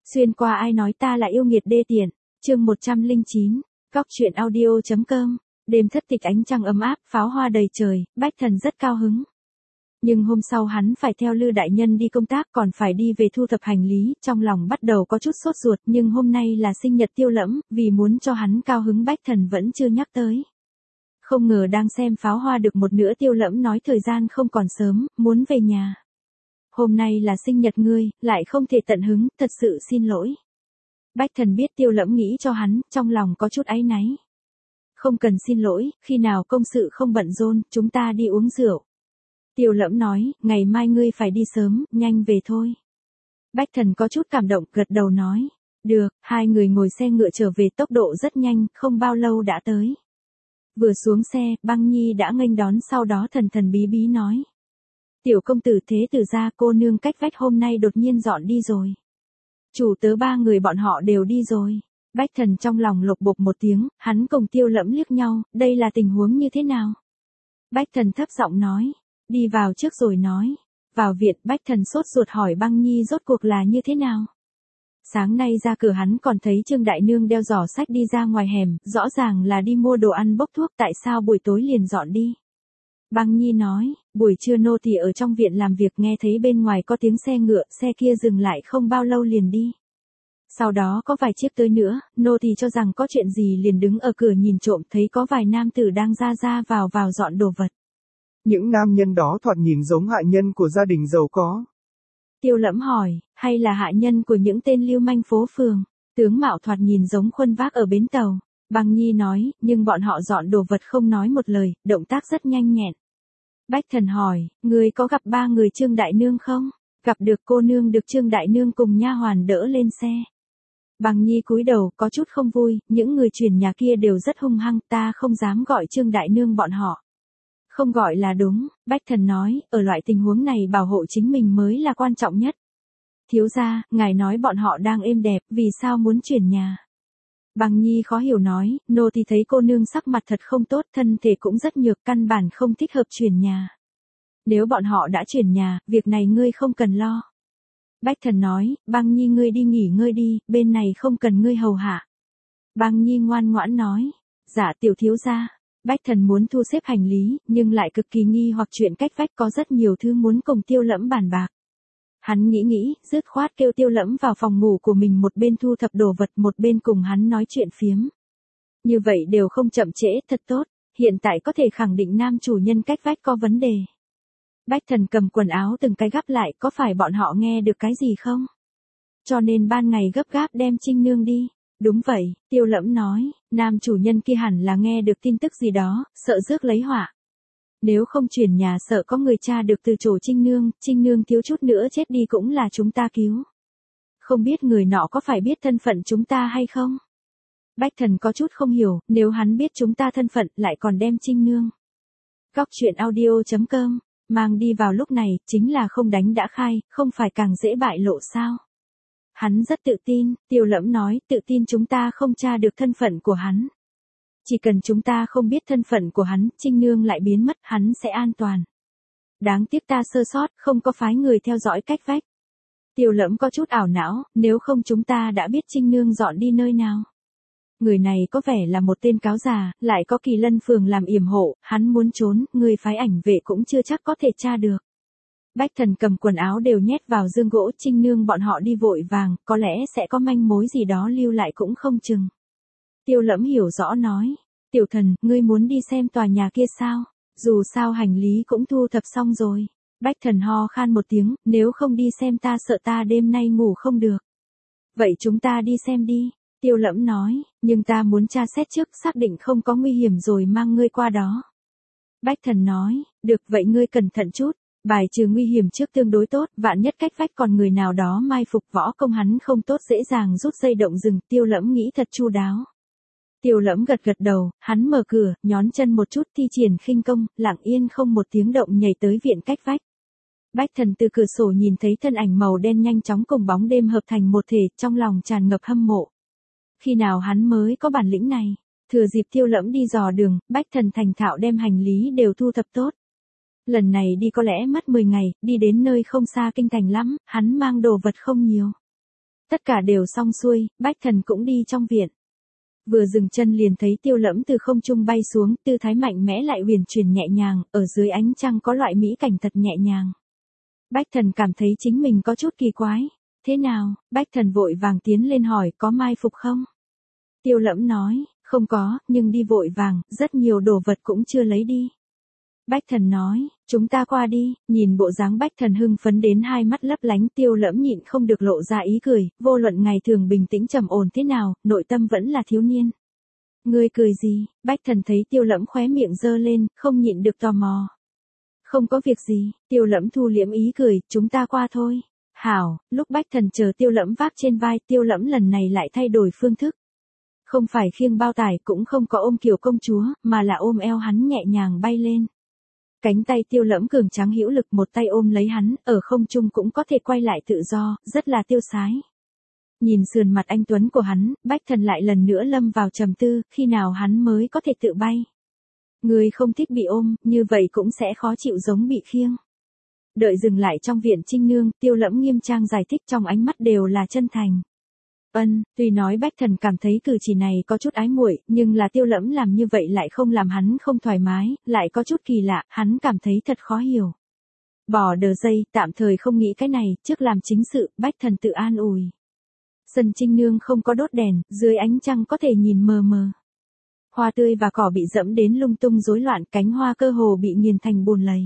Xuyên qua ai nói ta là yêu nghiệt đê tiện, chương 109, Cóc truyện audio.com, đêm thất tịch ánh trăng ấm áp, pháo hoa đầy trời, Bách Thần rất cao hứng. Nhưng hôm sau hắn phải theo Lư đại nhân đi công tác, còn phải đi về thu thập hành lý, trong lòng bắt đầu có chút sốt ruột, nhưng hôm nay là sinh nhật Tiêu Lẫm, vì muốn cho hắn cao hứng Bách Thần vẫn chưa nhắc tới. Không ngờ đang xem pháo hoa được một nửa Tiêu Lẫm nói thời gian không còn sớm, muốn về nhà. Hôm nay là sinh nhật ngươi, lại không thể tận hứng, thật sự xin lỗi. Bách Thần biết Tiêu Lẫm nghĩ cho hắn, trong lòng có chút áy náy. Không cần xin lỗi, khi nào công sự không bận rộn, chúng ta đi uống rượu. Tiêu Lẫm nói, ngày mai ngươi phải đi sớm, nhanh về thôi. Bách Thần có chút cảm động, gật đầu nói. Được, hai người ngồi xe ngựa trở về tốc độ rất nhanh, không bao lâu đã tới. Vừa xuống xe, Băng Nhi đã nghênh đón, sau đó thần thần bí bí nói. Tiểu công tử thế tử gia cô nương cách vách hôm nay đột nhiên dọn đi rồi. Chủ tớ ba người bọn họ đều đi rồi. Bách Thần trong lòng lục bục một tiếng, hắn cùng Tiêu Lẫm liếc nhau, đây là tình huống như thế nào? Bách Thần thấp giọng nói, đi vào trước rồi nói. Vào viện, Bách Thần sốt ruột hỏi Băng Nhi rốt cuộc là như thế nào? Sáng nay ra cửa hắn còn thấy Trương Đại Nương đeo giỏ sách đi ra ngoài hẻm, rõ ràng là đi mua đồ ăn bốc thuốc, tại sao buổi tối liền dọn đi? Băng Nhi nói, buổi trưa nô tỳ ở trong viện làm việc nghe thấy bên ngoài có tiếng xe ngựa, xe kia dừng lại không bao lâu liền đi. Sau đó có vài chiếc tới nữa, nô tỳ cho rằng có chuyện gì liền đứng ở cửa nhìn trộm, thấy có vài nam tử đang ra vào dọn đồ vật. Những nam nhân đó thoạt nhìn giống hạ nhân của gia đình giàu có. Tiêu Lẫm hỏi, hay là hạ nhân của những tên lưu manh phố phường, tướng mạo thoạt nhìn giống khuân vác ở bến tàu. Băng Nhi nói, nhưng bọn họ dọn đồ vật không nói một lời, động tác rất nhanh nhẹn. Bách Thần hỏi, người có gặp ba người Trương Đại Nương không? Gặp được, cô nương được Trương Đại Nương cùng nha hoàn đỡ lên xe. Băng Nhi cúi đầu, có chút không vui, những người chuyển nhà kia đều rất hung hăng, ta không dám gọi Trương Đại Nương bọn họ. Không gọi là đúng, Bách Thần nói, ở loại tình huống này bảo hộ chính mình mới là quan trọng nhất. Thiếu gia, ngài nói bọn họ đang êm đẹp, vì sao muốn chuyển nhà? Băng Nhi khó hiểu nói, nô thì thấy cô nương sắc mặt thật không tốt, thân thể cũng rất nhược, căn bản không thích hợp chuyển nhà. Nếu bọn họ đã chuyển nhà, việc này ngươi không cần lo. Bách Thần nói, Băng Nhi ngươi đi nghỉ ngơi đi, bên này không cần ngươi hầu hạ. Băng Nhi ngoan ngoãn nói, dạ tiểu thiếu gia. Bách Thần muốn thu xếp hành lý, nhưng lại cực kỳ nghi hoặc chuyện cách vách có rất nhiều thứ muốn cùng Tiêu Lẫm bàn bạc. Hắn nghĩ, dứt khoát kêu Tiêu Lẫm vào phòng ngủ của mình, một bên thu thập đồ vật, một bên cùng hắn nói chuyện phiếm. Như vậy đều không chậm trễ, thật tốt, hiện tại có thể khẳng định nam chủ nhân cách vách có vấn đề. Bách Thần cầm quần áo từng cái gắp lại, có phải bọn họ nghe được cái gì không? Cho nên ban ngày gấp gáp đem Trinh Nương đi. Đúng vậy, Tiêu Lẫm nói, nam chủ nhân kia hẳn là nghe được tin tức gì đó, sợ rước lấy họa. Nếu không chuyển nhà sợ có người cha được từ chỗ Trinh Nương thiếu chút nữa chết đi cũng là chúng ta cứu. Không biết người nọ có phải biết thân phận chúng ta hay không? Bách Thần có chút không hiểu, nếu hắn biết chúng ta thân phận lại còn đem Trinh Nương. Cóc truyện audio.com, mang đi vào lúc này, chính là không đánh đã khai, không phải càng dễ bại lộ sao? Hắn rất tự tin, Tiêu Lẫm nói, tự tin chúng ta không tra được thân phận của hắn. Chỉ cần chúng ta không biết thân phận của hắn, Trinh Nương lại biến mất, hắn sẽ an toàn. Đáng tiếc ta sơ sót, không có phái người theo dõi cách vách. Tiêu Lẫm có chút ảo não, nếu không chúng ta đã biết Trinh Nương dọn đi nơi nào. Người này có vẻ là một tên cáo già, lại có Kỳ Lân phường làm yểm hộ, hắn muốn trốn, người phái ảnh vệ cũng chưa chắc có thể tra được. Bách Thần cầm quần áo đều nhét vào dương gỗ, Trinh Nương bọn họ đi vội vàng, có lẽ sẽ có manh mối gì đó lưu lại cũng không chừng. Tiêu Lẫm hiểu rõ nói, tiểu thần, ngươi muốn đi xem tòa nhà kia sao? Dù sao hành lý cũng thu thập xong rồi. Bách Thần ho khan một tiếng, nếu không đi xem ta sợ ta đêm nay ngủ không được. Vậy chúng ta đi xem đi. Tiêu Lẫm nói, nhưng ta muốn tra xét trước, xác định không có nguy hiểm rồi mang ngươi qua đó. Bách Thần nói, được vậy ngươi cẩn thận chút. Bài trừ nguy hiểm trước tương đối tốt, vạn nhất cách vách còn người nào đó mai phục võ công hắn không tốt dễ dàng rút dây động rừng, Tiêu Lẫm nghĩ thật chu đáo. Tiêu Lẫm gật đầu, hắn mở cửa, nhón chân một chút thi triển khinh công, lặng yên không một tiếng động nhảy tới viện cách vách. Bách Thần từ cửa sổ nhìn thấy thân ảnh màu đen nhanh chóng cùng bóng đêm hợp thành một thể, trong lòng tràn ngập hâm mộ. Khi nào hắn mới có bản lĩnh này? Thừa dịp Tiêu Lẫm đi dò đường, Bách Thần thành thạo đem hành lý đều thu thập tốt. Lần này đi có lẽ mất 10 ngày, đi đến nơi không xa kinh thành lắm, hắn mang đồ vật không nhiều. Tất cả đều xong xuôi, Bách Thần cũng đi trong viện. Vừa dừng chân liền thấy Tiêu Lẫm từ không trung bay xuống, tư thái mạnh mẽ lại huyền chuyển nhẹ nhàng, ở dưới ánh trăng có loại mỹ cảnh thật nhẹ nhàng. Bách Thần cảm thấy chính mình có chút kỳ quái. Thế nào? Bách Thần vội vàng tiến lên hỏi, có mai phục không? Tiêu Lẫm nói, không có, nhưng đi vội vàng, rất nhiều đồ vật cũng chưa lấy đi. Bách Thần nói, chúng ta qua đi, nhìn bộ dáng Bách Thần hưng phấn đến hai mắt lấp lánh, Tiêu Lẫm nhịn không được lộ ra ý cười, vô luận ngày thường bình tĩnh trầm ổn thế nào, nội tâm vẫn là thiếu niên. Ngươi cười gì? Bách Thần thấy Tiêu Lẫm khóe miệng giơ lên, không nhịn được tò mò. Không có việc gì, Tiêu Lẫm thu liễm ý cười, chúng ta qua thôi. Hảo, lúc Bách Thần chờ Tiêu Lẫm vác trên vai, Tiêu Lẫm lần này lại thay đổi phương thức. Không phải khiêng bao tải cũng không có ôm Kiều công chúa, mà là ôm eo hắn nhẹ nhàng bay lên. Cánh tay Tiêu Lẫm cường tráng hữu lực, một tay ôm lấy hắn, ở không trung cũng có thể quay lại tự do, rất là tiêu sái. Nhìn sườn mặt anh tuấn của hắn, Bách Thần lại lần nữa lâm vào trầm tư, khi nào hắn mới có thể tự bay. Người không thích bị ôm, như vậy cũng sẽ khó chịu giống bị khiêng. Đợi dừng lại trong viện Trinh Nương, Tiêu Lẫm nghiêm trang giải thích, trong ánh mắt đều là chân thành. Tuy nói Bách Thần cảm thấy cử chỉ này có chút ái muội, nhưng là Tiêu Lẫm làm như vậy lại không làm hắn không thoải mái, lại có chút kỳ lạ, hắn cảm thấy thật khó hiểu. Bỏ đờ dây, tạm thời không nghĩ cái này, trước làm chính sự, Bách Thần tự an ủi. Sân Trinh Nương không có đốt đèn, dưới ánh trăng có thể nhìn mờ mờ. Hoa tươi và cỏ bị dẫm đến lung tung rối loạn, cánh hoa cơ hồ bị nghiền thành bùn lầy.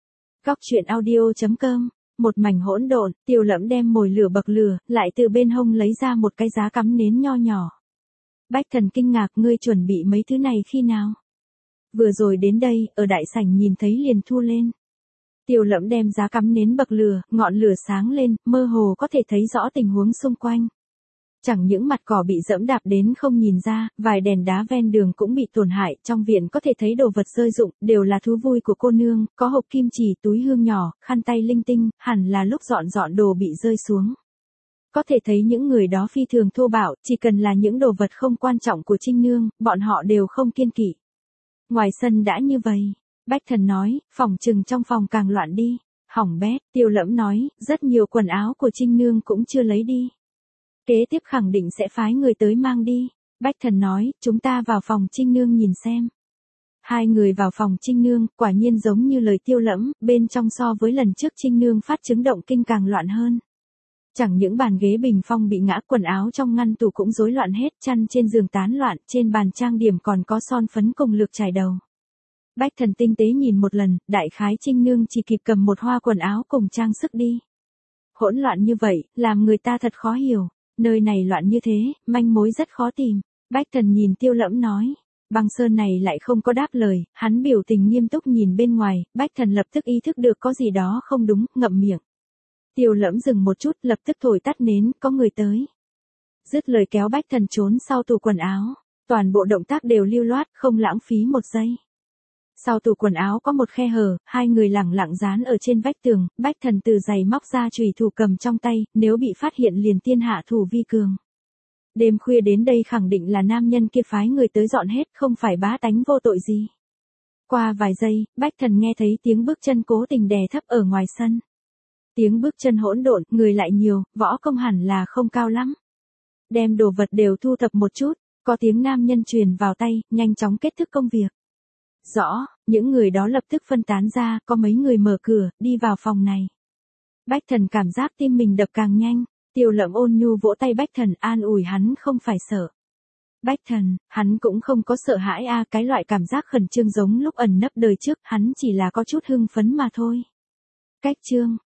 Góc truyện audio.com. Một mảnh hỗn độn, Tiêu Lẫm đem mồi lửa bậc lửa, lại từ bên hông lấy ra một cái giá cắm nến nho nhỏ. Bách Thần kinh ngạc, ngươi chuẩn bị mấy thứ này khi nào? Vừa rồi đến đây, ở đại sảnh nhìn thấy liền thu lên. Tiêu Lẫm đem giá cắm nến bậc lửa, ngọn lửa sáng lên, mơ hồ có thể thấy rõ tình huống xung quanh. Chẳng những mặt cỏ bị dẫm đạp đến không nhìn ra, vài đèn đá ven đường cũng bị tổn hại, trong viện có thể thấy đồ vật rơi rụng, đều là thú vui của cô nương, có hộp kim chỉ, túi hương nhỏ, khăn tay linh tinh, hẳn là lúc dọn đồ bị rơi xuống. Có thể thấy những người đó phi thường thô bạo, chỉ cần là những đồ vật không quan trọng của Trinh Nương, bọn họ đều không kiêng kỵ. Ngoài sân đã như vậy, Bách Thần nói, phỏng chừng trong phòng càng loạn đi. Hỏng bét, Tiêu Lẫm nói, rất nhiều quần áo của Trinh Nương cũng chưa lấy đi. Kế tiếp khẳng định sẽ phái người tới mang đi. Bách Thần nói, chúng ta vào phòng Trinh Nương nhìn xem. Hai người vào phòng Trinh Nương, quả nhiên giống như lời Tiêu Lẫm, bên trong so với lần trước Trinh Nương phát chứng động kinh càng loạn hơn. Chẳng những bàn ghế bình phong bị ngã, quần áo trong ngăn tủ cũng rối loạn hết, chăn trên giường tán loạn, trên bàn trang điểm còn có son phấn cùng lược chải đầu. Bách Thần tinh tế nhìn một lần, đại khái Trinh Nương chỉ kịp cầm một hoa quần áo cùng trang sức đi. Hỗn loạn như vậy, làm người ta thật khó hiểu. Nơi này loạn như thế, manh mối rất khó tìm. Bách Thần nhìn Tiêu Lẫm nói. Băng Sơn này lại không có đáp lời, hắn biểu tình nghiêm túc nhìn bên ngoài, Bách Thần lập tức ý thức được có gì đó không đúng, ngậm miệng. Tiêu Lẫm dừng một chút, lập tức thổi tắt nến, có người tới. Dứt lời kéo Bách Thần trốn sau tủ quần áo. Toàn bộ động tác đều lưu loát, không lãng phí một giây. Sau tủ quần áo có một khe hở, hai người lẳng lặng dán ở trên vách tường, Bách Thần từ giày móc ra chùy thủ cầm trong tay, nếu bị phát hiện liền tiên hạ thủ vi cường. Đêm khuya đến đây khẳng định là nam nhân kia phái người tới dọn hết, không phải bá tánh vô tội gì. Qua vài giây, Bách Thần nghe thấy tiếng bước chân cố tình đè thấp ở ngoài sân. Tiếng bước chân hỗn độn, người lại nhiều, võ công hẳn là không cao lắm. Đem đồ vật đều thu thập một chút, có tiếng nam nhân truyền vào tay, nhanh chóng kết thúc công việc. Rõ, những người đó lập tức phân tán ra, có mấy người mở cửa, đi vào phòng này. Bách Thần cảm giác tim mình đập càng nhanh, Tiêu Lẫm ôn nhu vỗ tay Bách Thần an ủi hắn không phải sợ. Bách Thần, hắn cũng không có sợ hãi cái loại cảm giác khẩn trương giống lúc ẩn nấp đời trước, hắn chỉ là có chút hưng phấn mà thôi. Cách chương.